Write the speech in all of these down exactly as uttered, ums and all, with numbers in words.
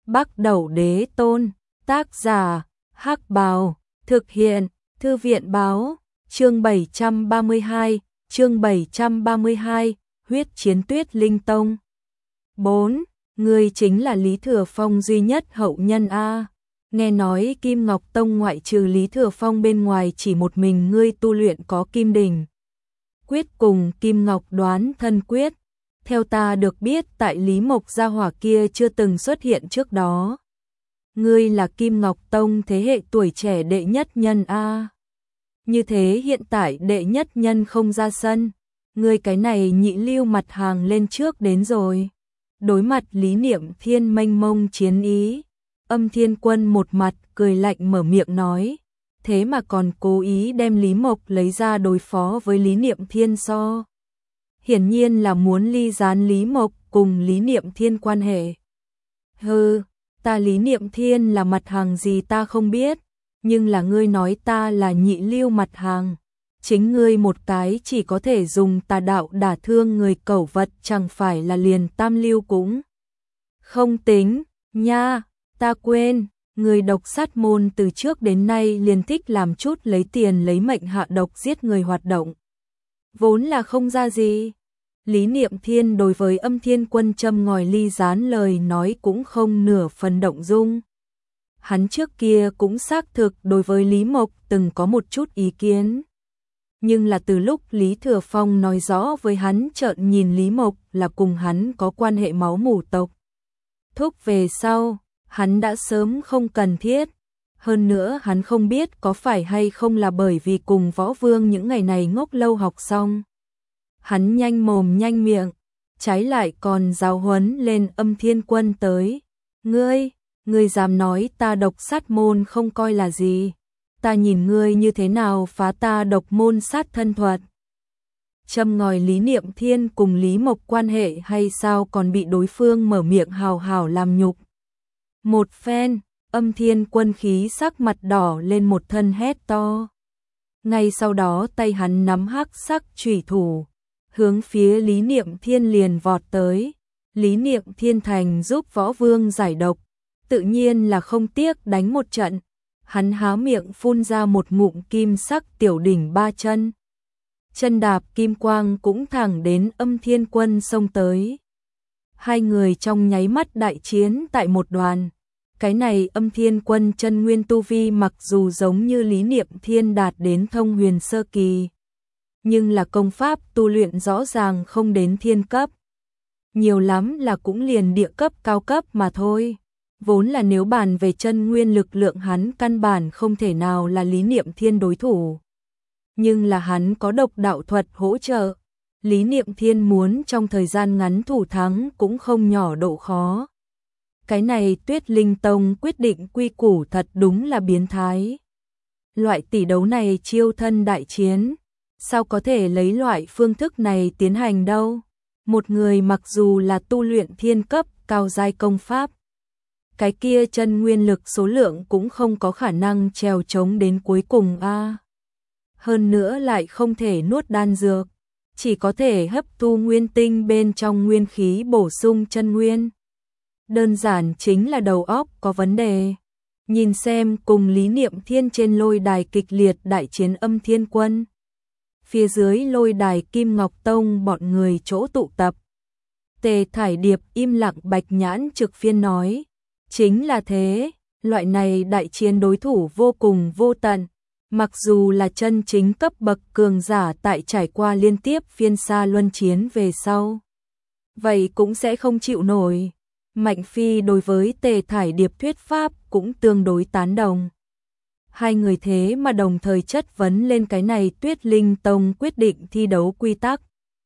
Bắc Đẩu Đế Tôn, tác giả, Hắc Bào, thực hiện, Thư viện Báo, chương bảy trăm ba mươi hai, chương bảy trăm ba mươi hai, huyết chiến Tuyết Linh Tông. bốn. Ngươi chính là Lý Thừa Phong duy nhất hậu nhân a. Nghe nói Kim Ngọc Tông ngoại trừ Lý Thừa Phong bên ngoài chỉ một mình ngươi tu luyện có Kim Đỉnh Quyết cùng Kim Ngọc Đoán Thân Quyết. Theo ta được biết tại Lý Mộc gia hỏa kia chưa từng xuất hiện trước đó. Ngươi là Kim Ngọc Tông thế hệ tuổi trẻ đệ nhất nhân a. Như thế hiện tại đệ nhất nhân không ra sân, ngươi cái này nhị lưu mặt hàng lên trước đến rồi. Đối mặt Lý Niệm Thiên mênh mông chiến ý, Âm Thiên Quân một mặt cười lạnh mở miệng nói, thế mà còn cố ý đem Lý Mộc lấy ra đối phó với Lý Niệm Thiên so. Hiển nhiên là muốn ly gián Lý Mộc cùng Lý Niệm Thiên quan hệ. Hừ, ta Lý Niệm Thiên là mặt hàng gì ta không biết, nhưng là ngươi nói ta là nhị lưu mặt hàng. Chính ngươi một cái chỉ có thể dùng tà đạo đả thương người cẩu vật chẳng phải là liền tam lưu cũng không tính, nha, ta quên, người độc sát môn từ trước đến nay liền thích làm chút lấy tiền lấy mệnh hạ độc giết người hoạt động. Vốn là không ra gì. Lý Niệm Thiên đối với Âm Thiên Quân châm ngòi ly gián lời nói cũng không nửa phần động dung. Hắn trước kia cũng xác thực đối với Lý Mộc từng có một chút ý kiến. Nhưng là từ lúc Lý Thừa Phong nói rõ với hắn trợn nhìn Lý Mộc là cùng hắn có quan hệ máu mủ tộc thúc về sau, hắn đã sớm không cần thiết. Hơn nữa hắn không biết có phải hay không là bởi vì cùng Võ Vương những ngày này ngốc lâu học xong. Hắn nhanh mồm nhanh miệng, trái lại còn giáo huấn lên Âm Thiên Quân tới. Ngươi, ngươi dám nói ta độc sát môn không coi là gì. Ta nhìn ngươi như thế nào phá ta độc môn sát thân thuật. Châm ngòi Lý Niệm Thiên cùng Lý Mộc quan hệ hay sao còn bị đối phương mở miệng hào hào làm nhục. Một phen, Âm Thiên Quân khí sắc mặt đỏ lên một thân hét to. Ngay sau đó tay hắn nắm hắc sắc chủy thủ, hướng phía Lý Niệm Thiên liền vọt tới. Lý Niệm Thiên thành giúp Võ Vương giải độc, tự nhiên là không tiếc đánh một trận. Hắn há miệng phun ra một ngụm kim sắc tiểu đỉnh ba chân. Chân đạp kim quang cũng thẳng đến Âm Thiên Quân xông tới. Hai người trong nháy mắt đại chiến tại một đoàn. Cái này Âm Thiên Quân chân nguyên tu vi mặc dù giống như Lý Niệm Thiên đạt đến thông huyền sơ kỳ, nhưng là công pháp tu luyện rõ ràng không đến thiên cấp. Nhiều lắm là cũng liền địa cấp cao cấp mà thôi. Vốn là nếu bàn về chân nguyên lực lượng hắn căn bản không thể nào là Lý Niệm Thiên đối thủ. Nhưng là hắn có độc đạo thuật hỗ trợ. Lý Niệm Thiên muốn trong thời gian ngắn thủ thắng cũng không nhỏ độ khó. Cái này Tuyết Linh Tông quyết định quy củ thật đúng là biến thái. Loại tỷ đấu này chiêu thân đại chiến, sao có thể lấy loại phương thức này tiến hành đâu. Một người mặc dù là tu luyện thiên cấp cao giai công pháp, cái kia chân nguyên lực số lượng cũng không có khả năng trèo chống đến cuối cùng a. À. Hơn nữa lại không thể nuốt đan dược, chỉ có thể hấp thu nguyên tinh bên trong nguyên khí bổ sung chân nguyên. Đơn giản chính là đầu óc có vấn đề. Nhìn xem cùng Lý Niệm Thiên trên lôi đài kịch liệt đại chiến Âm Thiên Quân. Phía dưới lôi đài Kim Ngọc Tông bọn người chỗ tụ tập. Tề Thải Điệp im lặng bạch nhãn trực phiên nói. Chính là thế, loại này đại chiến đối thủ vô cùng vô tận. Mặc dù là chân chính cấp bậc cường giả tại trải qua liên tiếp phiên xa luân chiến về sau, vậy cũng sẽ không chịu nổi. Mạnh Phi đối với Tề Thải Điệp thuyết pháp cũng tương đối tán đồng. Hai người thế mà đồng thời chất vấn lên cái này Tuyết Linh Tông quyết định thi đấu quy tắc.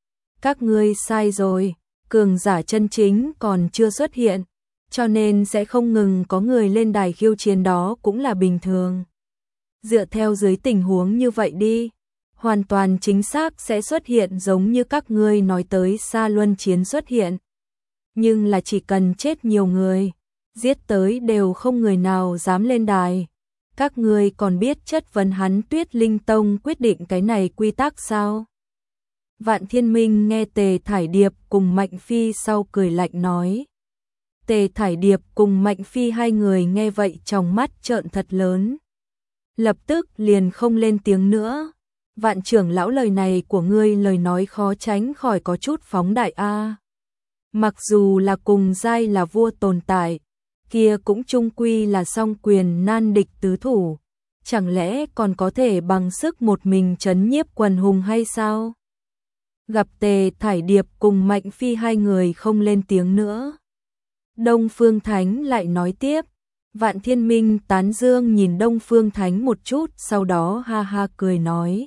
Các ngươi sai rồi, cường giả chân chính còn chưa xuất hiện, cho nên sẽ không ngừng có người lên đài khiêu chiến, đó cũng là bình thường. Dựa theo dưới tình huống như vậy đi, hoàn toàn chính xác sẽ xuất hiện giống như các ngươi nói tới xa luân chiến xuất hiện. Nhưng là chỉ cần chết nhiều người, giết tới đều không người nào dám lên đài. Các ngươi còn biết chất vấn hắn Tuyết Linh Tông quyết định cái này quy tắc sao? Vạn Thiên Minh nghe Tề Thải Điệp cùng Mạnh Phi sau cười lạnh nói. Tề Thải Điệp cùng Mạnh Phi hai người nghe vậy trong mắt trợn thật lớn. Lập tức liền không lên tiếng nữa. Vạn trưởng lão, lời này của ngươi lời nói khó tránh khỏi có chút phóng đại a. Mặc dù là cùng giai là vua tồn tại, kia cũng chung quy là song quyền nan địch tứ thủ. Chẳng lẽ còn có thể bằng sức một mình trấn nhiếp quần hùng hay sao? Gặp Tề Thải Điệp cùng Mạnh Phi hai người không lên tiếng nữa, Đông Phương Thánh lại nói tiếp. Vạn Thiên Minh tán dương nhìn Đông Phương Thánh một chút, sau đó ha ha cười nói.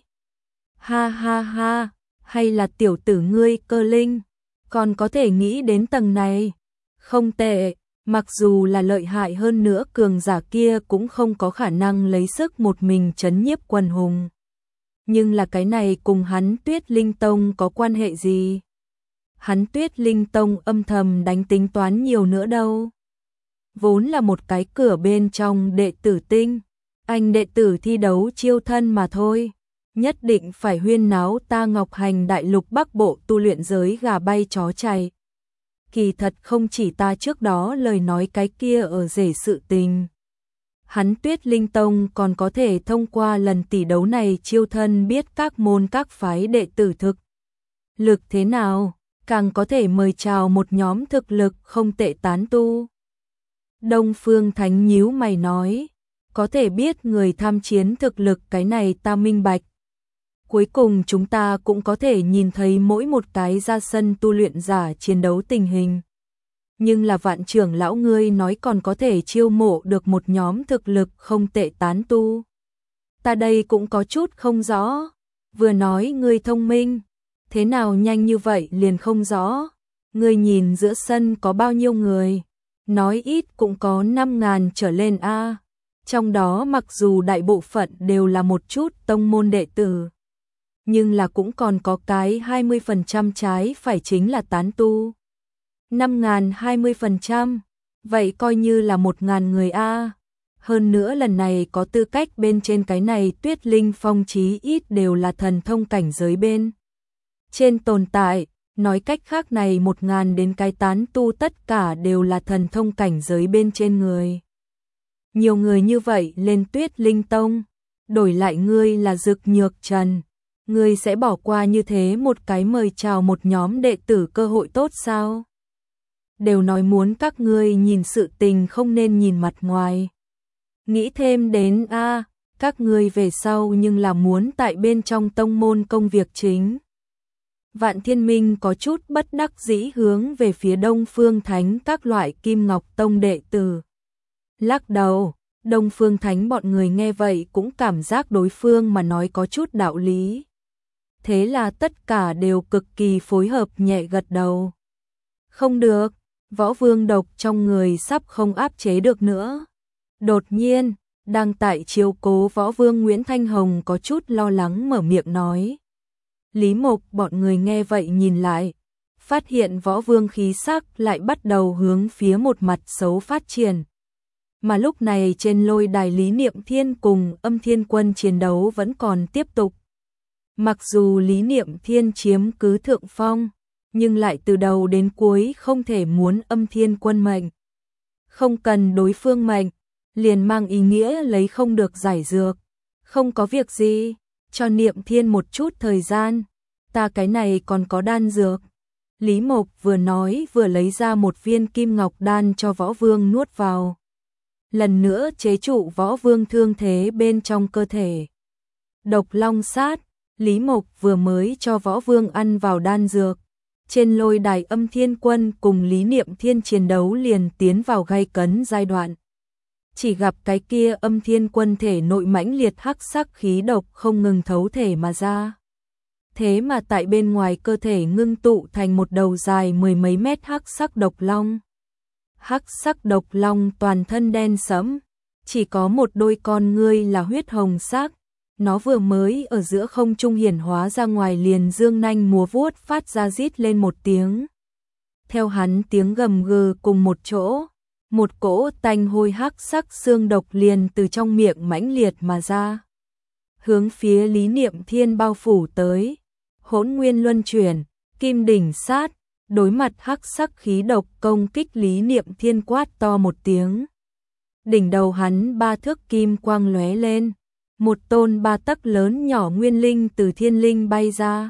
Ha ha ha, hay là tiểu tử ngươi Cơ Linh, còn có thể nghĩ đến tầng này. Không tệ, mặc dù là lợi hại hơn nữa cường giả kia cũng không có khả năng lấy sức một mình trấn nhiếp quần hùng. Nhưng là cái này cùng hắn Tuyết Linh Tông có quan hệ gì? Hắn Tuyết Linh Tông âm thầm đánh tính toán nhiều nữa đâu. Vốn là một cái cửa bên trong đệ tử tinh, anh đệ tử thi đấu chiêu thân mà thôi. Nhất định phải huyên náo ta Ngọc Hành đại lục Bắc Bộ tu luyện giới gà bay chó chạy. Kỳ thật không chỉ ta trước đó lời nói cái kia ở rể sự tình. Hắn Tuyết Linh Tông còn có thể thông qua lần tỷ đấu này chiêu thân biết các môn các phái đệ tử thực lực thế nào, càng có thể mời chào một nhóm thực lực không tệ tán tu. Đông Phương Thánh nhíu mày nói, có thể biết người tham chiến thực lực cái này ta minh bạch. Cuối cùng chúng ta cũng có thể nhìn thấy mỗi một cái ra sân tu luyện giả chiến đấu tình hình. Nhưng là Vạn trưởng lão ngươi nói còn có thể chiêu mộ được một nhóm thực lực không tệ tán tu. Ta đây cũng có chút không rõ. Vừa nói ngươi thông minh, thế nào nhanh như vậy liền không rõ. Ngươi nhìn giữa sân có bao nhiêu người, nói ít cũng có năm ngàn trở lên a. Trong đó mặc dù đại bộ phận đều là một chút tông môn đệ tử, nhưng là cũng còn có cái hai mươi phần trăm trái phải chính là tán tu. năm ngàn hai mươi phần trăm, vậy coi như là một ngàn người a. Hơn nữa lần này có tư cách bên trên cái này Tuyết Linh Phong chí ít đều là thần thông cảnh giới bên trên tồn tại, nói cách khác này một ngàn đến cái tán tu tất cả đều là thần thông cảnh giới bên trên người. Nhiều người như vậy lên Tuyết Linh Tông, đổi lại ngươi là Dực Nhược Trần, ngươi sẽ bỏ qua như thế một cái mời chào một nhóm đệ tử cơ hội tốt sao? Đều nói muốn các ngươi nhìn sự tình không nên nhìn mặt ngoài. Nghĩ thêm đến a, các ngươi về sau nhưng là muốn tại bên trong tông môn công việc chính. Vạn Thiên Minh có chút bất đắc dĩ hướng về phía Đông Phương Thánh các loại Kim Ngọc Tông đệ tử. Lắc đầu, Đông Phương Thánh bọn người nghe vậy cũng cảm giác đối phương mà nói có chút đạo lý. Thế là tất cả đều cực kỳ phối hợp nhẹ gật đầu. Không được, Võ Vương độc trong người sắp không áp chế được nữa. Đột nhiên, đang tại chiếu cố Võ Vương Nguyễn Thanh Hồng có chút lo lắng mở miệng nói. Lý Mộc bọn người nghe vậy nhìn lại, phát hiện Võ Vương khí sắc lại bắt đầu hướng phía một mặt xấu phát triển. Mà lúc này trên lôi đài Lý Niệm Thiên cùng Âm Thiên Quân chiến đấu vẫn còn tiếp tục. Mặc dù Lý Niệm Thiên chiếm cứ thượng phong, nhưng lại từ đầu đến cuối không thể muốn Âm Thiên Quân mệnh. Không cần đối phương mệnh, liền mang ý nghĩa lấy không được giải dược. Không có việc gì, cho Niệm Thiên một chút thời gian, ta cái này còn có đan dược. Lý Mộc vừa nói vừa lấy ra một viên kim ngọc đan cho Võ Vương nuốt vào. Lần nữa chế trụ Võ Vương thương thế bên trong cơ thể. Độc long sát, Lý Mộc vừa mới cho Võ Vương ăn vào đan dược. Trên lôi đài Âm Thiên Quân cùng Lý Niệm Thiên chiến đấu liền tiến vào gay cấn giai đoạn. Chỉ gặp cái kia Âm Thiên Quân thể nội mãnh liệt hắc sắc khí độc không ngừng thấu thể mà ra. Thế mà tại bên ngoài cơ thể ngưng tụ thành một đầu dài mười mấy mét hắc sắc độc long. Hắc sắc độc long toàn thân đen sẫm, chỉ có một đôi con ngươi là huyết hồng sắc. Nó vừa mới ở giữa không trung hiển hóa ra ngoài liền dương nanh múa vuốt phát ra rít lên một tiếng. Theo hắn tiếng gầm gừ cùng một chỗ, một cỗ tanh hôi hắc sắc xương độc liền từ trong miệng mãnh liệt mà ra. Hướng phía Lý Niệm Thiên bao phủ tới, hỗn nguyên luân chuyển, kim đỉnh sát, đối mặt hắc sắc khí độc công kích Lý Niệm Thiên quát to một tiếng. Đỉnh đầu hắn ba thước kim quang lóe lên, một tôn ba tấc lớn nhỏ nguyên linh từ thiên linh bay ra.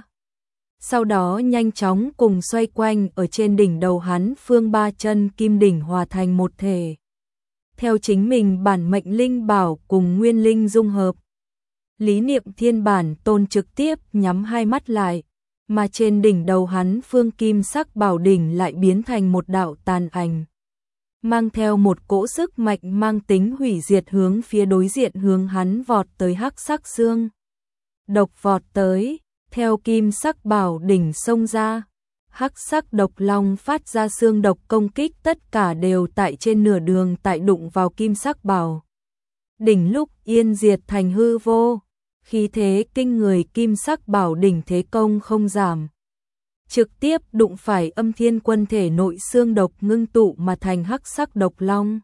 Sau đó nhanh chóng cùng xoay quanh ở trên đỉnh đầu hắn, phương ba chân kim đỉnh hòa thành một thể. Theo chính mình bản mệnh linh bảo cùng nguyên linh dung hợp, Lý Niệm Thiên bản tôn trực tiếp nhắm hai mắt lại, mà trên đỉnh đầu hắn phương kim sắc bảo đỉnh lại biến thành một đạo tàn ảnh, mang theo một cỗ sức mạnh mang tính hủy diệt hướng phía đối diện hướng hắn vọt tới hắc sắc xương độc vọt tới. Theo kim sắc bảo đỉnh xông ra, hắc sắc độc long phát ra xương độc công kích, tất cả đều tại trên nửa đường tại đụng vào kim sắc bảo đỉnh lúc yên diệt thành hư vô. Khí thế kinh người kim sắc bảo đỉnh thế công không giảm, trực tiếp đụng phải Âm Thiên Quân thể nội xương độc ngưng tụ mà thành hắc sắc độc long.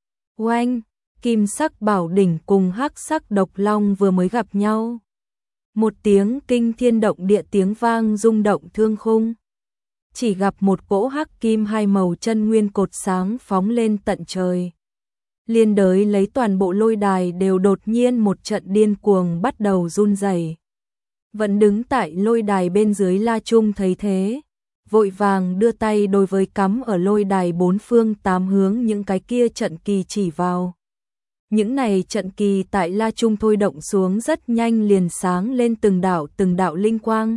Oanh, kim sắc bảo đỉnh cùng hắc sắc độc long vừa mới gặp nhau, một tiếng kinh thiên động địa tiếng vang rung động thương khung. Chỉ gặp một cỗ hắc kim hai màu chân nguyên cột sáng phóng lên tận trời. Liên đới lấy toàn bộ lôi đài đều đột nhiên một trận điên cuồng bắt đầu run rẩy. Vẫn đứng tại lôi đài bên dưới La Trung thấy thế, vội vàng đưa tay đối với cắm ở lôi đài bốn phương tám hướng những cái kia trận kỳ chỉ vào. Những này trận kỳ tại La Trung thôi động xuống rất nhanh liền sáng lên từng đạo từng đạo linh quang,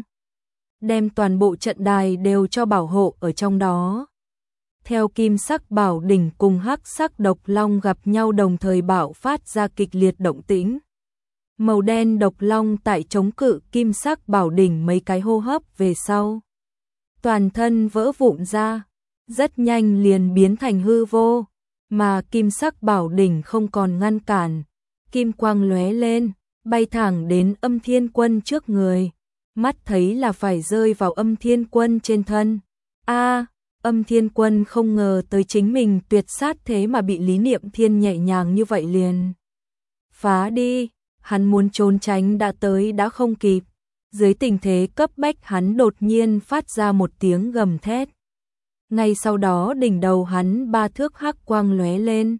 đem toàn bộ trận đài đều cho bảo hộ ở trong đó. Theo kim sắc bảo đỉnh cùng hắc sắc độc long gặp nhau đồng thời bạo phát ra kịch liệt động tĩnh. Màu đen độc long tại chống cự kim sắc bảo đỉnh mấy cái hô hấp về sau, toàn thân vỡ vụn ra, rất nhanh liền biến thành hư vô, mà kim sắc bảo đỉnh không còn ngăn cản, kim quang lóe lên, bay thẳng đến Âm Thiên Quân trước người, mắt thấy là phải rơi vào Âm Thiên Quân trên thân. A, Âm Thiên Quân không ngờ tới chính mình tuyệt sát thế mà bị Lý Niệm Thiên nhẹ nhàng như vậy liền phá đi, hắn muốn trốn tránh đã tới đã không kịp. Dưới tình thế cấp bách hắn đột nhiên phát ra một tiếng gầm thét. Ngay sau đó đỉnh đầu hắn ba thước hắc quang lóe lên.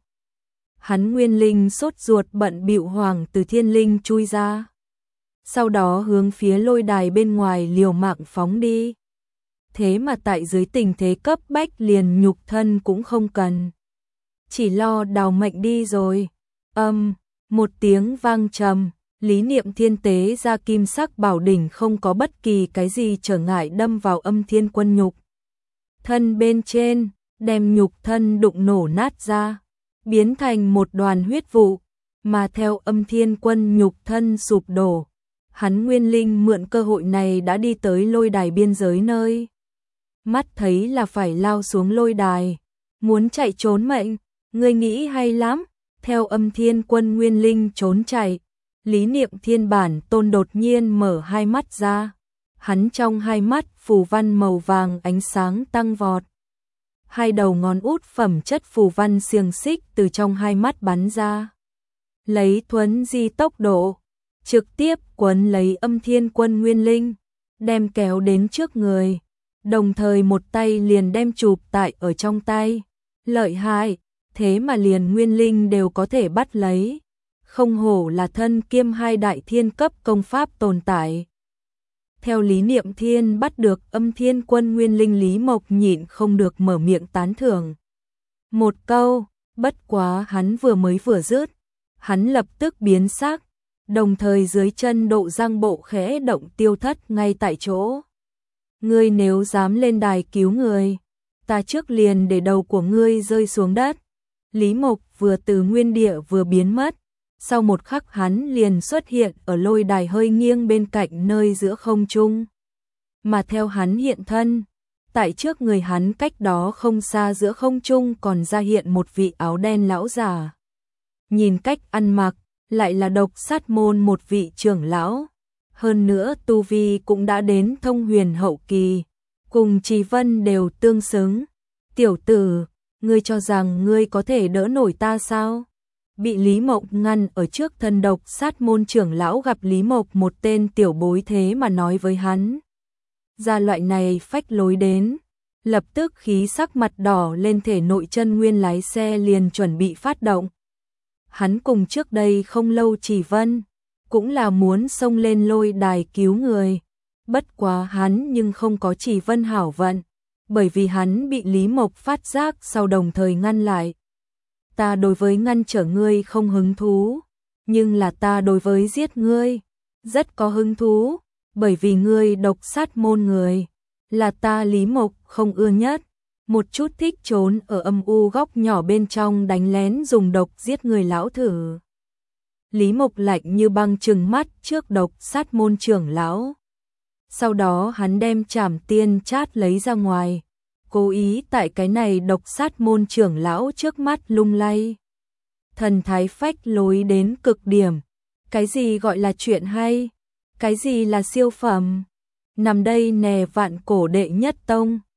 Hắn nguyên linh sốt ruột bận bịu hoàng từ thiên linh chui ra. Sau đó hướng phía lôi đài bên ngoài liều mạng phóng đi. Thế mà tại dưới tình thế cấp bách liền nhục thân cũng không cần, chỉ lo đào mệnh đi rồi. Âm, một tiếng vang trầm, Lý Niệm Thiên tế ra kim sắc bảo đỉnh không có bất kỳ cái gì trở ngại đâm vào Âm Thiên Quân nhục thân bên trên, đem nhục thân đụng nổ nát ra, biến thành một đoàn huyết vụ, mà theo Âm Thiên Quân nhục thân sụp đổ, hắn nguyên linh mượn cơ hội này đã đi tới lôi đài biên giới nơi. Mắt thấy là phải lao xuống lôi đài, muốn chạy trốn mệnh, ngươi nghĩ hay lắm. Theo Âm Thiên Quân nguyên linh trốn chạy, Lý Niệm Thiên bản tôn đột nhiên mở hai mắt ra, hắn trong hai mắt phù văn màu vàng ánh sáng tăng vọt. Hai đầu ngón út phẩm chất phù văn xiềng xích từ trong hai mắt bắn ra, lấy thuấn di tốc độ, trực tiếp quấn lấy Âm Thiên Quân nguyên linh, đem kéo đến trước người, đồng thời một tay liền đem chụp tại ở trong tay. Lợi hại, thế mà liền nguyên linh đều có thể bắt lấy, không hổ là thân kiêm hai đại thiên cấp công pháp tồn tại. Theo Lý Niệm Thiên bắt được Âm Thiên Quân nguyên linh, Lý Mộc nhịn không được mở miệng tán thưởng một câu, bất quá hắn vừa mới vừa dứt, hắn lập tức biến sắc, đồng thời dưới chân độ giang bộ khẽ động tiêu thất ngay tại chỗ. Ngươi nếu dám lên đài cứu người, ta trước liền để đầu của ngươi rơi xuống đất. Lý Mộc vừa từ nguyên địa vừa biến mất, sau một khắc hắn liền xuất hiện ở lôi đài hơi nghiêng bên cạnh nơi giữa không trung. Mà theo hắn hiện thân, tại trước người hắn cách đó không xa giữa không trung còn ra hiện một vị áo đen lão già. Nhìn cách ăn mặc, lại là Độc Sát môn một vị trưởng lão. Hơn nữa tu vi cũng đã đến thông huyền hậu kỳ, cùng Trì Vân đều tương xứng. Tiểu tử, ngươi cho rằng ngươi có thể đỡ nổi ta sao? Bị Lý Mộc ngăn ở trước thân Độc Sát môn trưởng lão gặp Lý Mộc một tên tiểu bối thế mà nói với hắn ra loại này phách lối đến, lập tức khí sắc mặt đỏ lên, thể nội chân nguyên lái xe liền chuẩn bị phát động. Hắn cùng trước đây không lâu Chỉ Vân, cũng là muốn xông lên lôi đài cứu người. Bất quá hắn nhưng không có Chỉ Vân hảo vận, bởi vì hắn bị Lý Mộc phát giác sau đồng thời ngăn lại. Ta đối với ngăn trở ngươi không hứng thú, nhưng là ta đối với giết ngươi rất có hứng thú, bởi vì ngươi độc sát môn người, là ta Lý Mộc không ưa nhất, một chút thích trốn ở âm u góc nhỏ bên trong đánh lén dùng độc giết người lão thử. Lý Mộc lạnh như băng trừng mắt trước độc sát môn trưởng lão. Sau đó hắn đem Trảm Tiên Chát lấy ra ngoài, cố ý tại cái này độc sát môn trưởng lão trước mắt lung lay. Thần thái phách lối đến cực điểm. Cái gì gọi là chuyện hay? Cái gì là siêu phẩm? Nằm đây nè vạn cổ đệ nhất tông,